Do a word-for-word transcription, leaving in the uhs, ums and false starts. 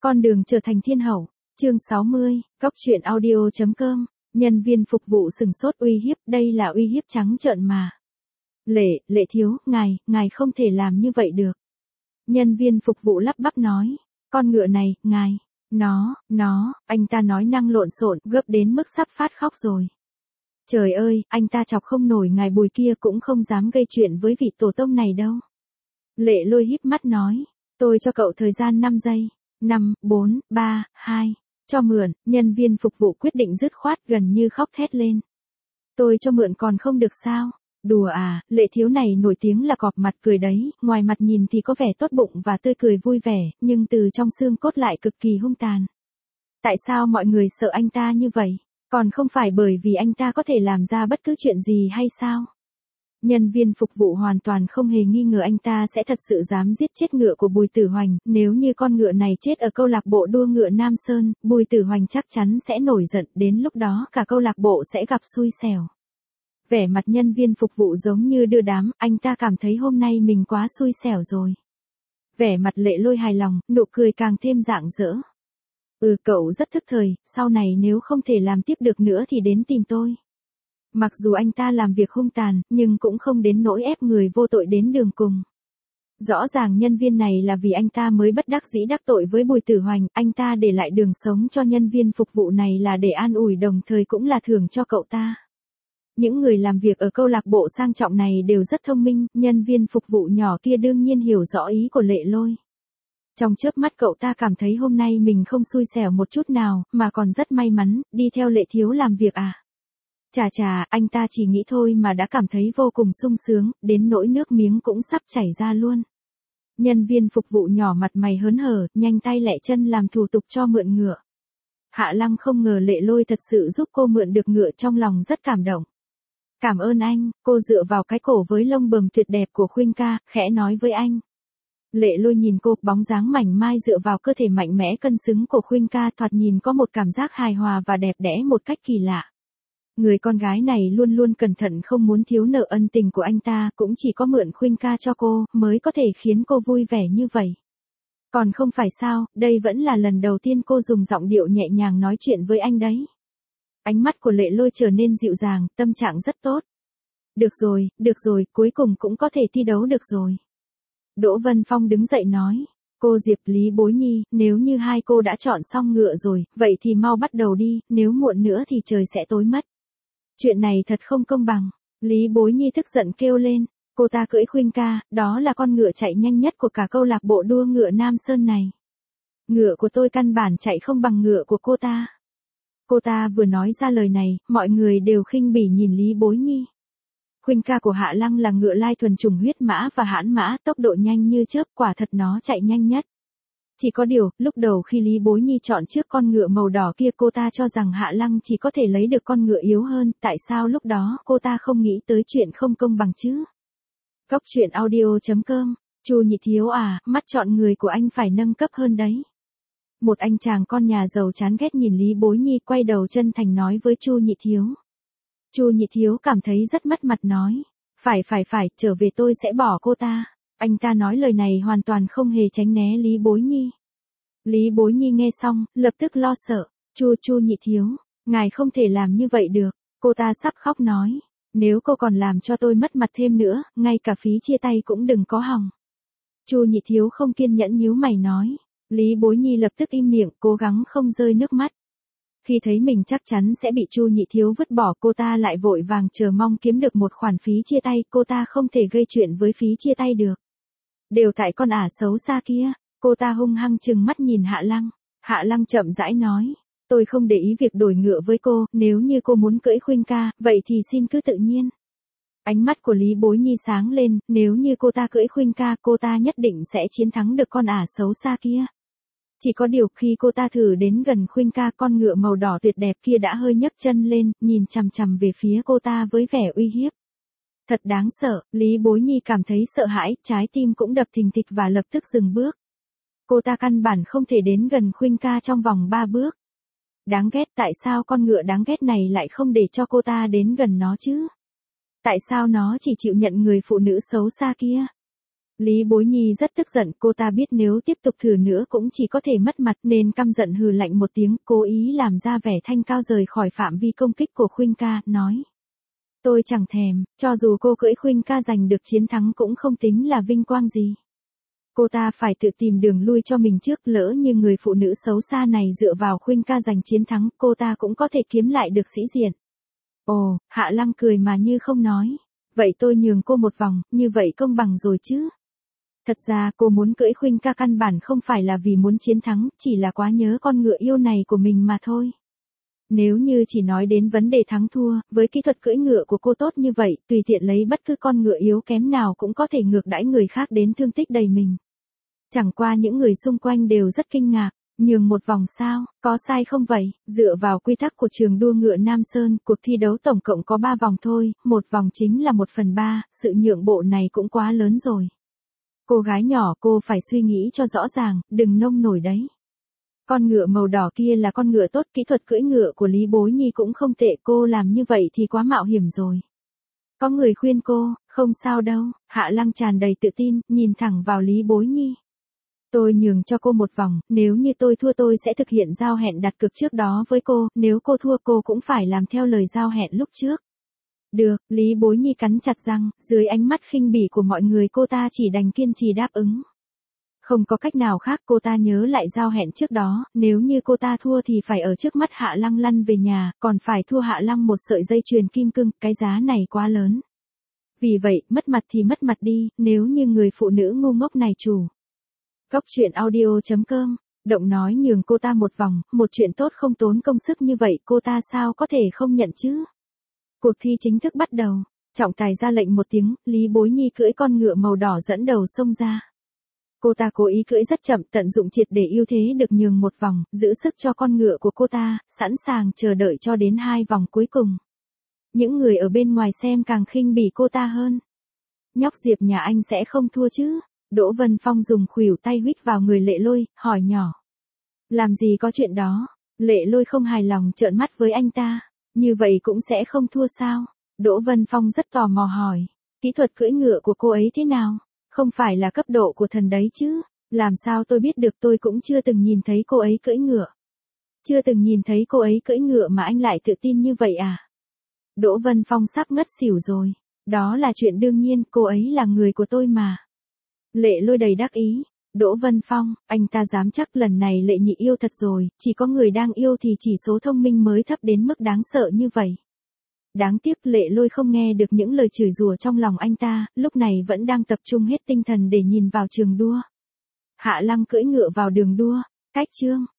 Con đường trở thành thiên hậu, chương sáu mươi, Cóc truyện audio chấm com, nhân viên phục vụ sừng sốt uy hiếp, đây là uy hiếp trắng trợn mà. Lệ, Lệ thiếu, ngài, ngài không thể làm như vậy được. Nhân viên phục vụ lắp bắp nói, con ngựa này, ngài, nó, nó, anh ta nói năng lộn xộn, gấp đến mức sắp phát khóc rồi. Trời ơi, anh ta chọc không nổi ngài Bùi kia cũng không dám gây chuyện với vị tổ tông này đâu. Lệ Lôi híp mắt nói, tôi cho cậu thời gian năm giây. năm, bốn, ba, hai, cho mượn, nhân viên phục vụ quyết định dứt khoát gần như khóc thét lên. Tôi cho mượn còn không được sao? Đùa à, Lệ thiếu này nổi tiếng là cọp mặt cười đấy, ngoài mặt nhìn thì có vẻ tốt bụng và tươi cười vui vẻ, nhưng từ trong xương cốt lại cực kỳ hung tàn. Tại sao mọi người sợ anh ta như vậy? Còn không phải bởi vì anh ta có thể làm ra bất cứ chuyện gì hay sao? Nhân viên phục vụ hoàn toàn không hề nghi ngờ anh ta sẽ thật sự dám giết chết ngựa của Bùi Tử Hoành, nếu như con ngựa này chết ở câu lạc bộ đua ngựa Nam Sơn, Bùi Tử Hoành chắc chắn sẽ nổi giận, đến lúc đó cả câu lạc bộ sẽ gặp xui xẻo. Vẻ mặt nhân viên phục vụ giống như đưa đám, anh ta cảm thấy hôm nay mình quá xui xẻo rồi. Vẻ mặt Lệ Lôi hài lòng, nụ cười càng thêm rạng rỡ. Ừ, cậu rất thức thời, sau này nếu không thể làm tiếp được nữa thì đến tìm tôi. Mặc dù anh ta làm việc hung tàn, nhưng cũng không đến nỗi ép người vô tội đến đường cùng. Rõ ràng nhân viên này là vì anh ta mới bất đắc dĩ đắc tội với Bùi Tử Hoành, anh ta để lại đường sống cho nhân viên phục vụ này là để an ủi đồng thời cũng là thưởng cho cậu ta. Những người làm việc ở câu lạc bộ sang trọng này đều rất thông minh, nhân viên phục vụ nhỏ kia đương nhiên hiểu rõ ý của Lệ Lôi. Trong chớp mắt cậu ta cảm thấy hôm nay mình không xui xẻo một chút nào, mà còn rất may mắn, đi theo Lệ thiếu làm việc à. Chà chà, anh ta chỉ nghĩ thôi mà đã cảm thấy vô cùng sung sướng, đến nỗi nước miếng cũng sắp chảy ra luôn. Nhân viên phục vụ nhỏ mặt mày hớn hở, nhanh tay lẹ chân làm thủ tục cho mượn ngựa. Hạ Lăng không ngờ Lệ Lôi thật sự giúp cô mượn được ngựa, trong lòng rất cảm động. Cảm ơn anh, cô dựa vào cái cổ với lông bờm tuyệt đẹp của Khuynh ca, khẽ nói với anh. Lệ Lôi nhìn cô, bóng dáng mảnh mai dựa vào cơ thể mạnh mẽ cân xứng của Khuynh ca thoạt nhìn có một cảm giác hài hòa và đẹp đẽ một cách kỳ lạ. Người con gái này luôn luôn cẩn thận không muốn thiếu nợ ân tình của anh ta, cũng chỉ có mượn Khuynh ca cho cô, mới có thể khiến cô vui vẻ như vậy. Còn không phải sao, đây vẫn là lần đầu tiên cô dùng giọng điệu nhẹ nhàng nói chuyện với anh đấy. Ánh mắt của Lệ Lôi trở nên dịu dàng, tâm trạng rất tốt. Được rồi, được rồi, cuối cùng cũng có thể thi đấu được rồi. Đỗ Vân Phong đứng dậy nói. Cô Diệp, Lý Bối Nhi, nếu như hai cô đã chọn xong ngựa rồi, vậy thì mau bắt đầu đi, nếu muộn nữa thì trời sẽ tối mất. Chuyện này thật không công bằng. Lý Bối Nhi tức giận kêu lên. Cô ta cưỡi Khuynh ca, đó là con ngựa chạy nhanh nhất của cả câu lạc bộ đua ngựa Nam Sơn này. Ngựa của tôi căn bản chạy không bằng ngựa của cô ta. Cô ta vừa nói ra lời này, mọi người đều khinh bỉ nhìn Lý Bối Nhi. Khuynh ca của Hạ Lăng là ngựa lai thuần chủng huyết mã và hãn mã, tốc độ nhanh như chớp, quả thật nó chạy nhanh nhất. Chỉ có điều, lúc đầu khi Lý Bối Nhi chọn trước con ngựa màu đỏ kia cô ta cho rằng Hạ Lăng chỉ có thể lấy được con ngựa yếu hơn, tại sao lúc đó cô ta không nghĩ tới chuyện không công bằng chứ? Cóc truyện audio chấm com, Chu Nhị Thiếu à, mắt chọn người của anh phải nâng cấp hơn đấy. Một anh chàng con nhà giàu chán ghét nhìn Lý Bối Nhi quay đầu chân thành nói với Chu Nhị Thiếu. Chu Nhị Thiếu cảm thấy rất mất mặt nói. Phải phải phải, trở về tôi sẽ bỏ cô ta. Anh ta nói lời này hoàn toàn không hề tránh né Lý Bối Nhi. Lý Bối Nhi nghe xong, lập tức lo sợ. Chu Chu Nhị Thiếu, ngài không thể làm như vậy được. Cô ta sắp khóc nói. Nếu cô còn làm cho tôi mất mặt thêm nữa, ngay cả phí chia tay cũng đừng có hòng. Chu Nhị Thiếu không kiên nhẫn nhíu mày nói. Lý Bối Nhi lập tức im miệng, cố gắng không rơi nước mắt. Khi thấy mình chắc chắn sẽ bị Chu Nhị Thiếu vứt bỏ, cô ta lại vội vàng chờ mong kiếm được một khoản phí chia tay, cô ta không thể gây chuyện với phí chia tay được. Đều tại con ả xấu xa kia, cô ta hung hăng trừng mắt nhìn Hạ Lăng. Hạ Lăng chậm rãi nói, tôi không để ý việc đổi ngựa với cô, nếu như cô muốn cưỡi Khuynh ca, vậy thì xin cứ tự nhiên. Ánh mắt của Lý Bối Nhi sáng lên, nếu như cô ta cưỡi Khuynh ca, cô ta nhất định sẽ chiến thắng được con ả xấu xa kia. Chỉ có điều khi cô ta thử đến gần Khuynh ca, con ngựa màu đỏ tuyệt đẹp kia đã hơi nhấc chân lên, nhìn chằm chằm về phía cô ta với vẻ uy hiếp. Thật đáng sợ, Lý Bối Nhi cảm thấy sợ hãi, trái tim cũng đập thình thịch và lập tức dừng bước. Cô ta căn bản không thể đến gần Khuynh ca trong vòng ba bước. Đáng ghét, tại sao con ngựa đáng ghét này lại không để cho cô ta đến gần nó chứ? Tại sao nó chỉ chịu nhận người phụ nữ xấu xa kia? Lý Bối Nhi rất tức giận, cô ta biết nếu tiếp tục thử nữa cũng chỉ có thể mất mặt nên căm giận hừ lạnh một tiếng, cố ý làm ra vẻ thanh cao rời khỏi phạm vi công kích của Khuynh ca, nói. Tôi chẳng thèm, cho dù cô cưỡi Khuynh ca giành được chiến thắng cũng không tính là vinh quang gì. Cô ta phải tự tìm đường lui cho mình trước, lỡ như người phụ nữ xấu xa này dựa vào Khuynh ca giành chiến thắng, cô ta cũng có thể kiếm lại được sĩ diện. Ồ, Hạ Lăng cười mà như không nói. Vậy tôi nhường cô một vòng, như vậy công bằng rồi chứ. Thật ra cô muốn cưỡi Khuynh ca căn bản không phải là vì muốn chiến thắng, chỉ là quá nhớ con ngựa yêu này của mình mà thôi. Nếu như chỉ nói đến vấn đề thắng thua, với kỹ thuật cưỡi ngựa của cô tốt như vậy, tùy tiện lấy bất cứ con ngựa yếu kém nào cũng có thể ngược đãi người khác đến thương tích đầy mình. Chẳng qua những người xung quanh đều rất kinh ngạc, nhường một vòng sao, có sai không vậy? Dựa vào quy tắc của trường đua ngựa Nam Sơn, cuộc thi đấu tổng cộng có ba vòng thôi, một vòng chính là một phần ba, sự nhượng bộ này cũng quá lớn rồi. Cô gái nhỏ, cô phải suy nghĩ cho rõ ràng, đừng nông nổi đấy. Con ngựa màu đỏ kia là con ngựa tốt, kỹ thuật cưỡi ngựa của Lý Bối Nhi cũng không tệ, cô làm như vậy thì quá mạo hiểm rồi. Có người khuyên cô, không sao đâu, Hạ Lăng tràn đầy tự tin, nhìn thẳng vào Lý Bối Nhi. Tôi nhường cho cô một vòng, nếu như tôi thua tôi sẽ thực hiện giao hẹn đặt cược trước đó với cô, nếu cô thua cô cũng phải làm theo lời giao hẹn lúc trước. Được, Lý Bối Nhi cắn chặt răng, dưới ánh mắt khinh bỉ của mọi người cô ta chỉ đành kiên trì đáp ứng. Không có cách nào khác, cô ta nhớ lại giao hẹn trước đó, nếu như cô ta thua thì phải ở trước mắt Hạ Lăng lăn về nhà, còn phải thua Hạ Lăng một sợi dây chuyền kim cương, cái giá này quá lớn. Vì vậy, mất mặt thì mất mặt đi, nếu như người phụ nữ ngu ngốc này chủ. Góc truyện audio chấm com, động nói nhường cô ta một vòng, một chuyện tốt không tốn công sức như vậy cô ta sao có thể không nhận chứ. Cuộc thi chính thức bắt đầu, trọng tài ra lệnh một tiếng, Lý Bối Nhi cưỡi con ngựa màu đỏ dẫn đầu xông ra. Cô ta cố ý cưỡi rất chậm, tận dụng triệt để ưu thế được nhường một vòng, giữ sức cho con ngựa của cô ta, sẵn sàng chờ đợi cho đến hai vòng cuối cùng. Những người ở bên ngoài xem càng khinh bỉ cô ta hơn. Nhóc Diệp nhà anh sẽ không thua chứ? Đỗ Vân Phong dùng khuỷu tay huých vào người Lệ Lôi, hỏi nhỏ. Làm gì có chuyện đó? Lệ Lôi không hài lòng trợn mắt với anh ta. Như vậy cũng sẽ không thua sao? Đỗ Vân Phong rất tò mò hỏi. Kỹ thuật cưỡi ngựa của cô ấy thế nào? Không phải là cấp độ của thần đấy chứ? Làm sao tôi biết được, tôi cũng chưa từng nhìn thấy cô ấy cưỡi ngựa. Chưa từng nhìn thấy cô ấy cưỡi ngựa mà anh lại tự tin như vậy à? Đỗ Vân Phong sắp ngất xỉu rồi. Đó là chuyện đương nhiên, cô ấy là người của tôi mà. Lệ Lôi đầy đắc ý. Đỗ Vân Phong, anh ta dám chắc lần này Lệ Nhị yêu thật rồi, chỉ có người đang yêu thì chỉ số thông minh mới thấp đến mức đáng sợ như vậy. Đáng tiếc Lệ Lôi không nghe được những lời chửi rủa trong lòng anh ta, lúc này vẫn đang tập trung hết tinh thần để nhìn vào trường đua. Hạ Lăng cưỡi ngựa vào đường đua, cách chương.